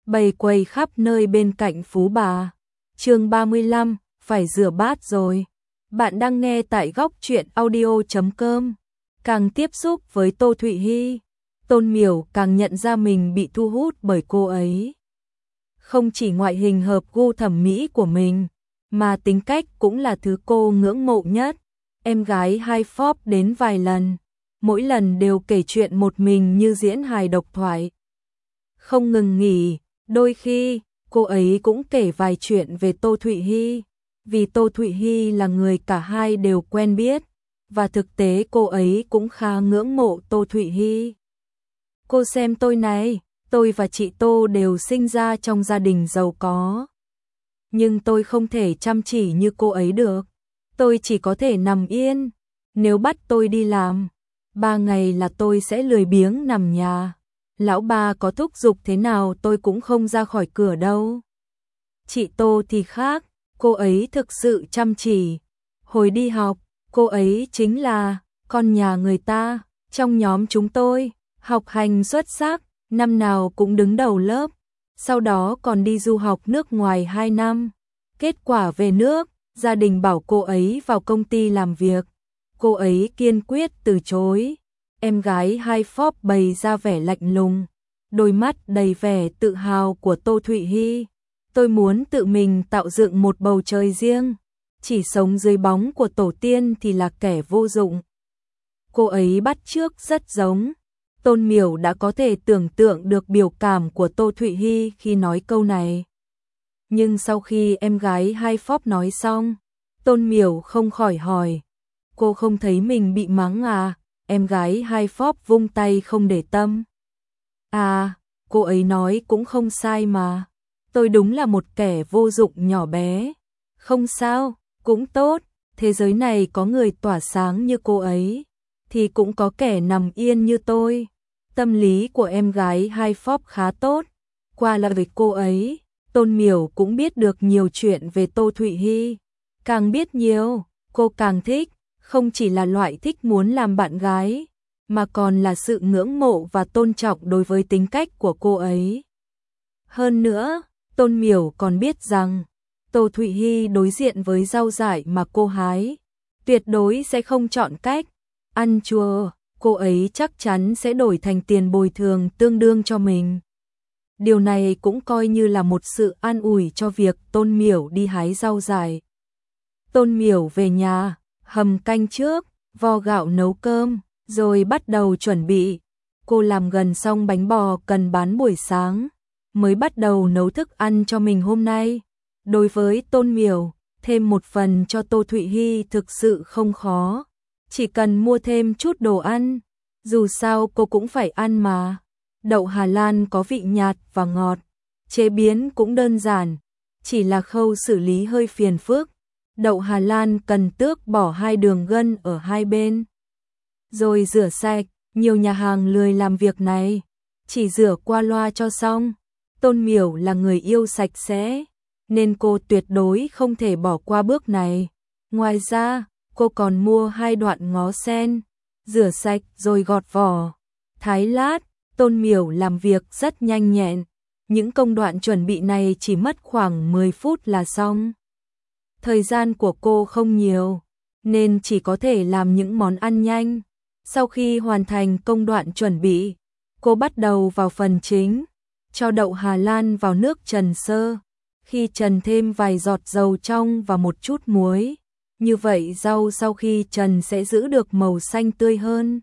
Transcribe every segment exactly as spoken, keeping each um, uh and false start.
bày quầy khắp nơi bên cạnh Phú Bà. Chương ba mươi lăm, phải rửa bát rồi. Bạn đang nghe tại góc truyện audio chấm com. Càng tiếp xúc với Tô Thụy Hi, Tôn Miểu càng nhận ra mình bị thu hút bởi cô ấy. Không chỉ ngoại hình hợp gu thẩm mỹ của mình, mà tính cách cũng là thứ cô ngưỡng mộ nhất. Em gái hai phóp đến vài lần, mỗi lần đều kể chuyện một mình như diễn hài độc thoại. Không ngừng nghỉ, đôi khi cô ấy cũng kể vài chuyện về Tô Thụy Hi, vì Tô Thụy Hi là người cả hai đều quen biết, và thực tế cô ấy cũng khá ngưỡng mộ Tô Thụy Hi. Cô xem tôi này, tôi và chị Tô đều sinh ra trong gia đình giàu có. Nhưng tôi không thể chăm chỉ như cô ấy được. Tôi chỉ có thể nằm yên. Nếu bắt tôi đi làm, ba ngày là tôi sẽ lười biếng nằm nhà. Lão ba có thúc giục thế nào tôi cũng không ra khỏi cửa đâu. Chị Tô thì khác, cô ấy thực sự chăm chỉ. Hồi đi học, cô ấy chính là con nhà người ta. Trong nhóm chúng tôi, học hành xuất sắc, năm nào cũng đứng đầu lớp. Sau đó còn đi du học nước ngoài hai năm. Kết quả về nước, gia đình bảo cô ấy vào công ty làm việc. Cô ấy kiên quyết từ chối. Em gái hai phóp bày ra vẻ lạnh lùng, đôi mắt đầy vẻ tự hào của Tô Thụy Hi. Tôi muốn tự mình tạo dựng một bầu trời riêng, chỉ sống dưới bóng của tổ tiên thì là kẻ vô dụng. Cô ấy bắt chước rất giống. Tôn Miểu đã có thể tưởng tượng được biểu cảm của Tô Thụy Hi khi nói câu này. Nhưng sau khi em gái hai phóp nói xong, Tôn Miểu không khỏi hỏi, cô không thấy mình bị mắng à? Em gái hai phóp vung tay không để tâm. À, cô ấy nói cũng không sai mà. Tôi đúng là một kẻ vô dụng nhỏ bé. Không sao, cũng tốt. Thế giới này có người tỏa sáng như cô ấy, thì cũng có kẻ nằm yên như tôi. Tâm lý của em gái hai phóp khá tốt. Qua lại với cô ấy, Tôn Miểu cũng biết được nhiều chuyện về Tô Thụy Hi. Càng biết nhiều, cô càng thích. Không chỉ là loại thích muốn làm bạn gái, mà còn là sự ngưỡng mộ và tôn trọng đối với tính cách của cô ấy. Hơn nữa, Tôn Miểu còn biết rằng, Tô Thụy Hi đối diện với rau dại mà cô hái, tuyệt đối sẽ không chọn cách ăn chua, cô ấy chắc chắn sẽ đổi thành tiền bồi thường tương đương cho mình. Điều này cũng coi như là một sự an ủi cho việc Tôn Miểu đi hái rau dại. Tôn Miểu về nhà, hầm canh trước, vo gạo nấu cơm, rồi bắt đầu chuẩn bị. Cô làm gần xong bánh bò cần bán buổi sáng, mới bắt đầu nấu thức ăn cho mình hôm nay. Đối với Tôn Miểu, thêm một phần cho Tô Thụy Hi thực sự không khó. Chỉ cần mua thêm chút đồ ăn, dù sao cô cũng phải ăn mà. Đậu Hà Lan có vị nhạt và ngọt, chế biến cũng đơn giản, chỉ là khâu xử lý hơi phiền phức. Đậu Hà Lan cần tước bỏ hai đường gân ở hai bên, rồi rửa sạch. Nhiều nhà hàng lười làm việc này, chỉ rửa qua loa cho xong. Tôn Miểu là người yêu sạch sẽ, nên cô tuyệt đối không thể bỏ qua bước này. Ngoài ra, cô còn mua hai đoạn ngó sen, rửa sạch rồi gọt vỏ, thái lát. Tôn Miểu làm việc rất nhanh nhẹn, những công đoạn chuẩn bị này chỉ mất khoảng mười phút là xong. Thời gian của cô không nhiều, nên chỉ có thể làm những món ăn nhanh. Sau khi hoàn thành công đoạn chuẩn bị, cô bắt đầu vào phần chính, cho đậu Hà Lan vào nước trần sơ. Khi trần thêm vài giọt dầu trong và một chút muối, như vậy rau sau khi trần sẽ giữ được màu xanh tươi hơn.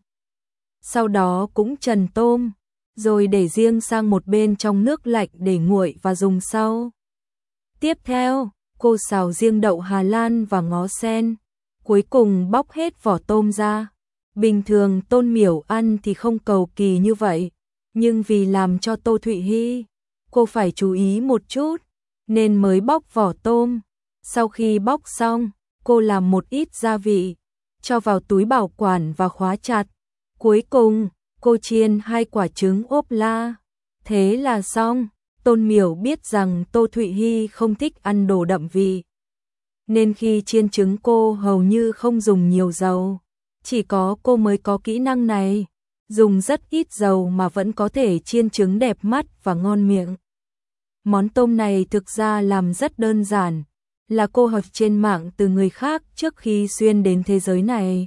Sau đó cũng trần tôm, rồi để riêng sang một bên trong nước lạnh để nguội và dùng sau. Tiếp theo, cô xào riêng đậu Hà Lan và ngó sen, cuối cùng bóc hết vỏ tôm ra. Bình thường Tôn Miểu ăn thì không cầu kỳ như vậy, nhưng vì làm cho Tô Thụy Hi, cô phải chú ý một chút, nên mới bóc vỏ tôm. Sau khi bóc xong, cô làm một ít gia vị, cho vào túi bảo quản và khóa chặt. Cuối cùng, cô chiên hai quả trứng ốp la. Thế là xong. Tôn Miểu biết rằng Tô Thụy Hi không thích ăn đồ đậm vị, nên khi chiên trứng cô hầu như không dùng nhiều dầu. Chỉ có cô mới có kỹ năng này, dùng rất ít dầu mà vẫn có thể chiên trứng đẹp mắt và ngon miệng. Món tôm này thực ra làm rất đơn giản, là cô học trên mạng từ người khác trước khi xuyên đến thế giới này.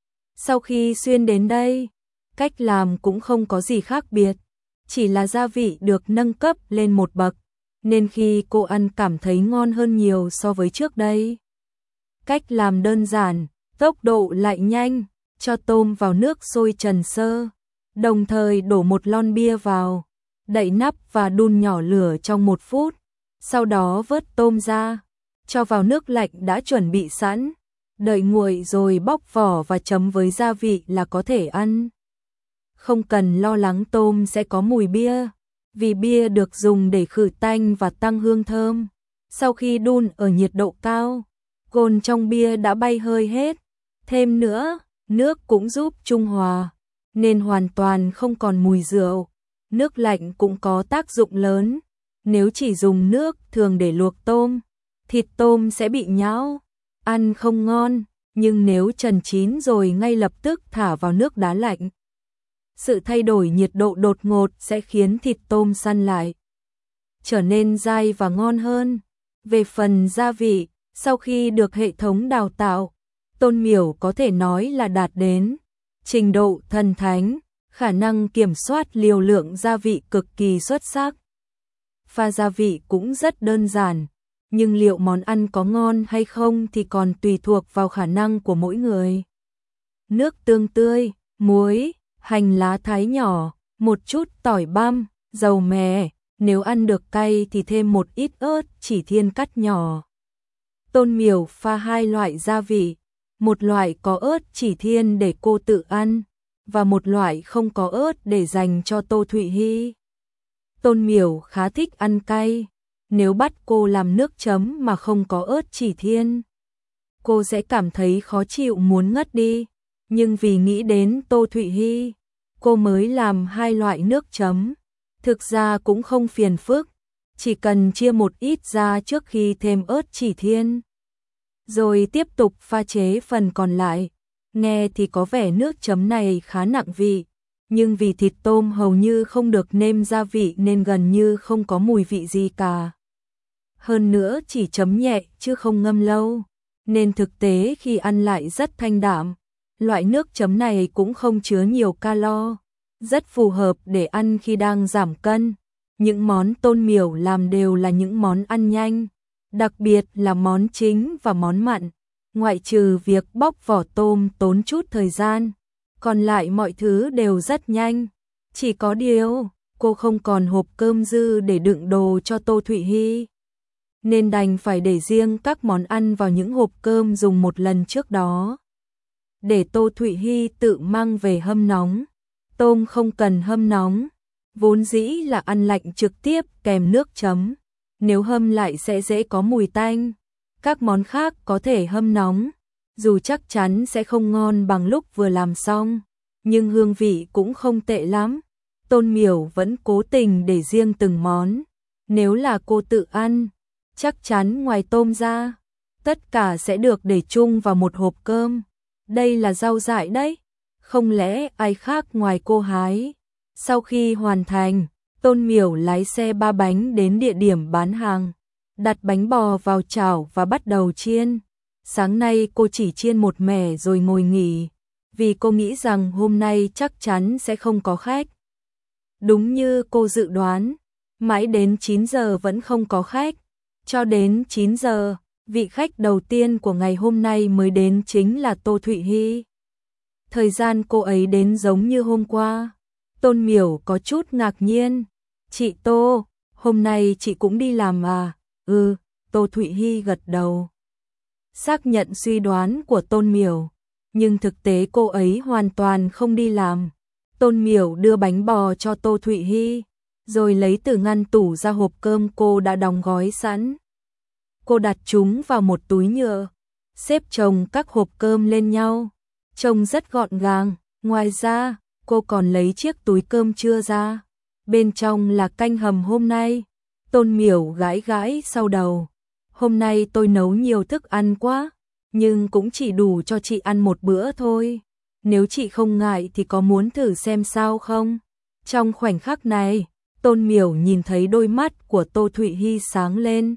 Sau khi xuyên đến đây, cách làm cũng không có gì khác biệt, chỉ là gia vị được nâng cấp lên một bậc, nên khi cô ăn cảm thấy ngon hơn nhiều so với trước đây. Cách làm đơn giản, tốc độ lại nhanh, cho tôm vào nước sôi trần sơ, đồng thời đổ một lon bia vào, đậy nắp và đun nhỏ lửa trong một phút, sau đó vớt tôm ra, cho vào nước lạnh đã chuẩn bị sẵn, đợi nguội rồi bóc vỏ và chấm với gia vị là có thể ăn. Không cần lo lắng tôm sẽ có mùi bia, vì bia được dùng để khử tanh và tăng hương thơm. Sau khi đun ở nhiệt độ cao, cồn trong bia đã bay hơi hết. Thêm nữa, nước cũng giúp trung hòa, nên hoàn toàn không còn mùi rượu. Nước lạnh cũng có tác dụng lớn. Nếu chỉ dùng nước thường để luộc tôm, thịt tôm sẽ bị nhão, ăn không ngon. Nhưng nếu trần chín rồi ngay lập tức thả vào nước đá lạnh, sự thay đổi nhiệt độ đột ngột sẽ khiến thịt tôm săn lại, trở nên dai và ngon hơn. Về phần gia vị, sau khi được hệ thống đào tạo, Tôn Miểu có thể nói là đạt đến trình độ thần thánh, khả năng kiểm soát liều lượng gia vị cực kỳ xuất sắc. Pha gia vị cũng rất đơn giản, nhưng liệu món ăn có ngon hay không thì còn tùy thuộc vào khả năng của mỗi người. Nước tương tươi, muối, hành lá thái nhỏ, một chút tỏi băm, dầu mè, nếu ăn được cay thì thêm một ít ớt chỉ thiên cắt nhỏ. Tôn Miểu pha hai loại gia vị, một loại có ớt chỉ thiên để cô tự ăn, và một loại không có ớt để dành cho Tô Thụy Hy. Tôn Miểu khá thích ăn cay, nếu bắt cô làm nước chấm mà không có ớt chỉ thiên, cô sẽ cảm thấy khó chịu muốn ngất đi, nhưng vì nghĩ đến Tô Thụy Hy, cô mới làm hai loại nước chấm. Thực ra cũng không phiền phức, chỉ cần chia một ít ra trước khi thêm ớt chỉ thiên, rồi tiếp tục pha chế phần còn lại. Nghe thì có vẻ nước chấm này khá nặng vị, nhưng vì thịt tôm hầu như không được nêm gia vị nên gần như không có mùi vị gì cả. Hơn nữa chỉ chấm nhẹ chứ không ngâm lâu, nên thực tế khi ăn lại rất thanh đạm. Loại nước chấm này cũng không chứa nhiều calo, rất phù hợp để ăn khi đang giảm cân. Những món Tôn Miểu làm đều là những món ăn nhanh, đặc biệt là món chính và món mặn. Ngoại trừ việc bóc vỏ tôm tốn chút thời gian, còn lại mọi thứ đều rất nhanh. Chỉ có điều, cô không còn hộp cơm dư để đựng đồ cho Tô Thụy Hy, nên đành phải để riêng các món ăn vào những hộp cơm dùng một lần trước đó, để Tô Thụy Hy tự mang về hâm nóng. Tôm không cần hâm nóng, vốn dĩ là ăn lạnh trực tiếp kèm nước chấm, nếu hâm lại sẽ dễ có mùi tanh. Các món khác có thể hâm nóng, dù chắc chắn sẽ không ngon bằng lúc vừa làm xong, nhưng hương vị cũng không tệ lắm. Tôn Miểu vẫn cố tình để riêng từng món. Nếu là cô tự ăn, chắc chắn ngoài tôm ra, tất cả sẽ được để chung vào một hộp cơm. Đây là rau dại đấy, không lẽ ai khác ngoài cô hái? Sau khi hoàn thành, Tôn Miểu lái xe ba bánh đến địa điểm bán hàng, đặt bánh bò vào chảo và bắt đầu chiên. Sáng nay cô chỉ chiên một mẻ rồi ngồi nghỉ, vì cô nghĩ rằng hôm nay chắc chắn sẽ không có khách. Đúng như cô dự đoán, mãi đến chín giờ vẫn không có khách. Cho đến chín giờ, vị khách đầu tiên của ngày hôm nay mới đến chính là Tô Thụy Hy. Thời gian cô ấy đến giống như hôm qua. Tôn Miểu có chút ngạc nhiên. Chị Tô, hôm nay chị cũng đi làm à? Ừ, Tô Thụy Hy gật đầu, xác nhận suy đoán của Tôn Miểu, nhưng thực tế cô ấy hoàn toàn không đi làm. Tôn Miểu đưa bánh bò cho Tô Thụy Hy, rồi lấy từ ngăn tủ ra hộp cơm cô đã đóng gói sẵn. Cô đặt chúng vào một túi nhựa, xếp chồng các hộp cơm lên nhau, trông rất gọn gàng. Ngoài ra, cô còn lấy chiếc túi cơm trưa ra, bên trong là canh hầm hôm nay. Tôn Miểu gãi gãi sau đầu. Hôm nay tôi nấu nhiều thức ăn quá, nhưng cũng chỉ đủ cho chị ăn một bữa thôi. Nếu chị không ngại thì có muốn thử xem sao không? Trong khoảnh khắc này, Tôn Miểu nhìn thấy đôi mắt của Tô Thụy Hi sáng lên,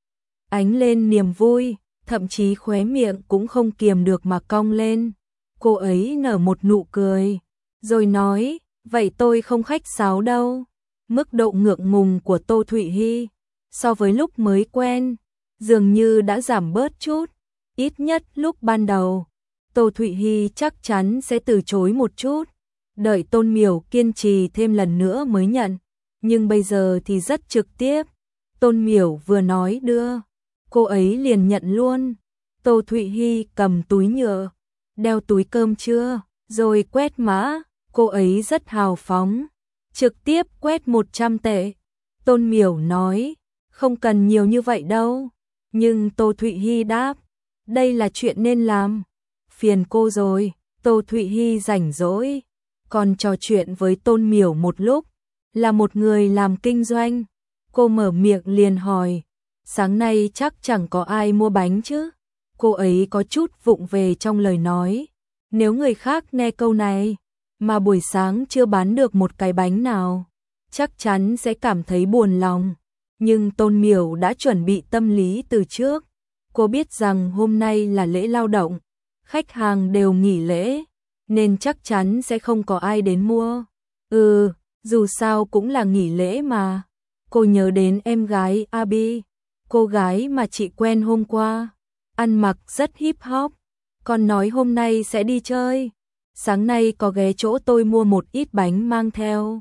ánh lên niềm vui, thậm chí khóe miệng cũng không kiềm được mà cong lên. Cô ấy nở một nụ cười, rồi nói, vậy tôi không khách sáo đâu. Mức độ ngượng ngùng của Tô Thụy Hi so với lúc mới quen dường như đã giảm bớt chút, ít nhất lúc ban đầu. Tô Thụy Hi chắc chắn sẽ từ chối một chút, đợi Tôn Miểu kiên trì thêm lần nữa mới nhận, nhưng bây giờ thì rất trực tiếp. Tôn Miểu vừa nói đưa, cô ấy liền nhận luôn. Tô Thụy Hi cầm túi nhựa, đeo túi cơm chưa, rồi quét mã, cô ấy rất hào phóng, trực tiếp quét một trăm tệ. Tôn Miểu nói, không cần nhiều như vậy đâu, nhưng Tô Thụy Hi đáp, đây là chuyện nên làm. Phiền cô rồi. Tô Thụy Hi rảnh rỗi, còn trò chuyện với Tôn Miểu một lúc, là một người làm kinh doanh. Cô mở miệng liền hỏi, sáng nay chắc chẳng có ai mua bánh chứ? Cô ấy có chút vụng về trong lời nói, nếu người khác nghe câu này, mà buổi sáng chưa bán được một cái bánh nào, chắc chắn sẽ cảm thấy buồn lòng. Nhưng Tôn Miểu đã chuẩn bị tâm lý từ trước, cô biết rằng hôm nay là lễ lao động, khách hàng đều nghỉ lễ, nên chắc chắn sẽ không có ai đến mua. Ừ, dù sao cũng là nghỉ lễ mà. Cô nhớ đến em gái Abi, cô gái mà chị quen hôm qua, ăn mặc rất hip hop, còn nói hôm nay sẽ đi chơi. Sáng nay có ghé chỗ tôi mua một ít bánh mang theo.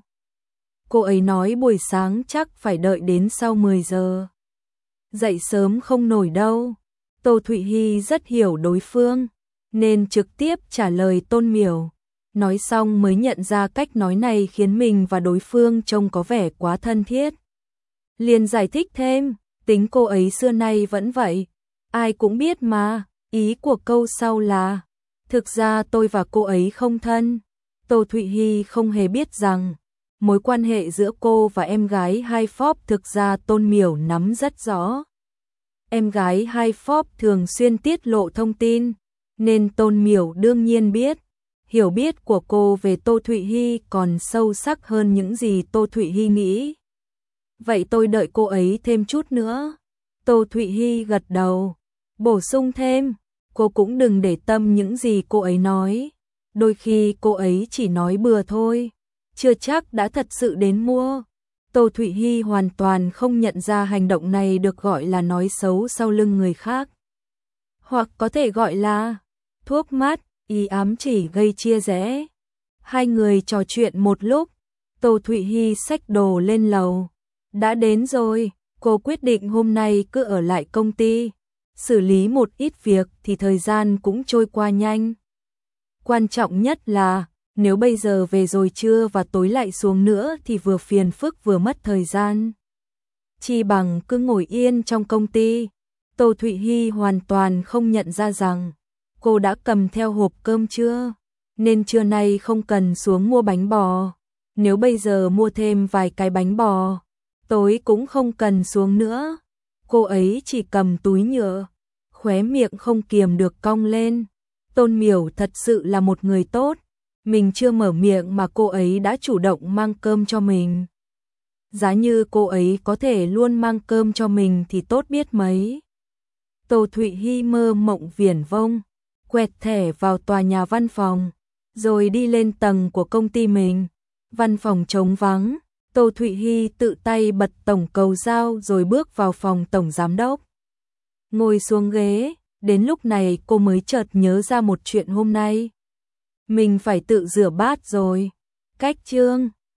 Cô ấy nói buổi sáng chắc phải đợi đến sau mười giờ. Dậy sớm không nổi đâu. Tô Thụy Hi rất hiểu đối phương, nên trực tiếp trả lời Tôn Miểu. Nói xong mới nhận ra cách nói này khiến mình và đối phương trông có vẻ quá thân thiết. Liền giải thích thêm, tính cô ấy xưa nay vẫn vậy, ai cũng biết mà, ý của câu sau là, thực ra tôi và cô ấy không thân. Tô Thụy Hi không hề biết rằng, mối quan hệ giữa cô và em gái Hai Phóp thực ra Tôn Miểu nắm rất rõ. Em gái Hai Phóp thường xuyên tiết lộ thông tin, nên Tôn Miểu đương nhiên biết. Hiểu biết của cô về Tô Thụy Hi còn sâu sắc hơn những gì Tô Thụy Hi nghĩ. Vậy tôi đợi cô ấy thêm chút nữa. Tô Thụy Hi gật đầu, bổ sung thêm, cô cũng đừng để tâm những gì cô ấy nói. Đôi khi cô ấy chỉ nói bừa thôi, chưa chắc đã thật sự đến mua. Tô Thụy Hi hoàn toàn không nhận ra hành động này được gọi là nói xấu sau lưng người khác, hoặc có thể gọi là thuốc mắt, ý ám chỉ gây chia rẽ. Hai người trò chuyện một lúc, Tô Thụy Hi xách đồ lên lầu. Đã đến rồi, cô quyết định hôm nay cứ ở lại công ty, xử lý một ít việc thì thời gian cũng trôi qua nhanh. Quan trọng nhất là, nếu bây giờ về rồi trưa và tối lại xuống nữa thì vừa phiền phức vừa mất thời gian. Chi bằng cứ ngồi yên trong công ty. Tô Thụy Hi hoàn toàn không nhận ra rằng, cô đã cầm theo hộp cơm trưa, nên trưa nay không cần xuống mua bánh bò. Nếu bây giờ mua thêm vài cái bánh bò, tối cũng không cần xuống nữa. Cô ấy chỉ cầm túi nhựa, khóe miệng không kiềm được cong lên. Tôn Miểu thật sự là một người tốt, mình chưa mở miệng mà cô ấy đã chủ động mang cơm cho mình. Giá như cô ấy có thể luôn mang cơm cho mình thì tốt biết mấy. Tô Thụy Hi mơ mộng viển vông, quẹt thẻ vào tòa nhà văn phòng, rồi đi lên tầng của công ty mình. Văn phòng trống vắng, Tô Thụy Hi tự tay bật tổng cầu dao rồi bước vào phòng tổng giám đốc. Ngồi xuống ghế, đến lúc này cô mới chợt nhớ ra một chuyện hôm nay. Mình phải tự rửa bát rồi. Cách chương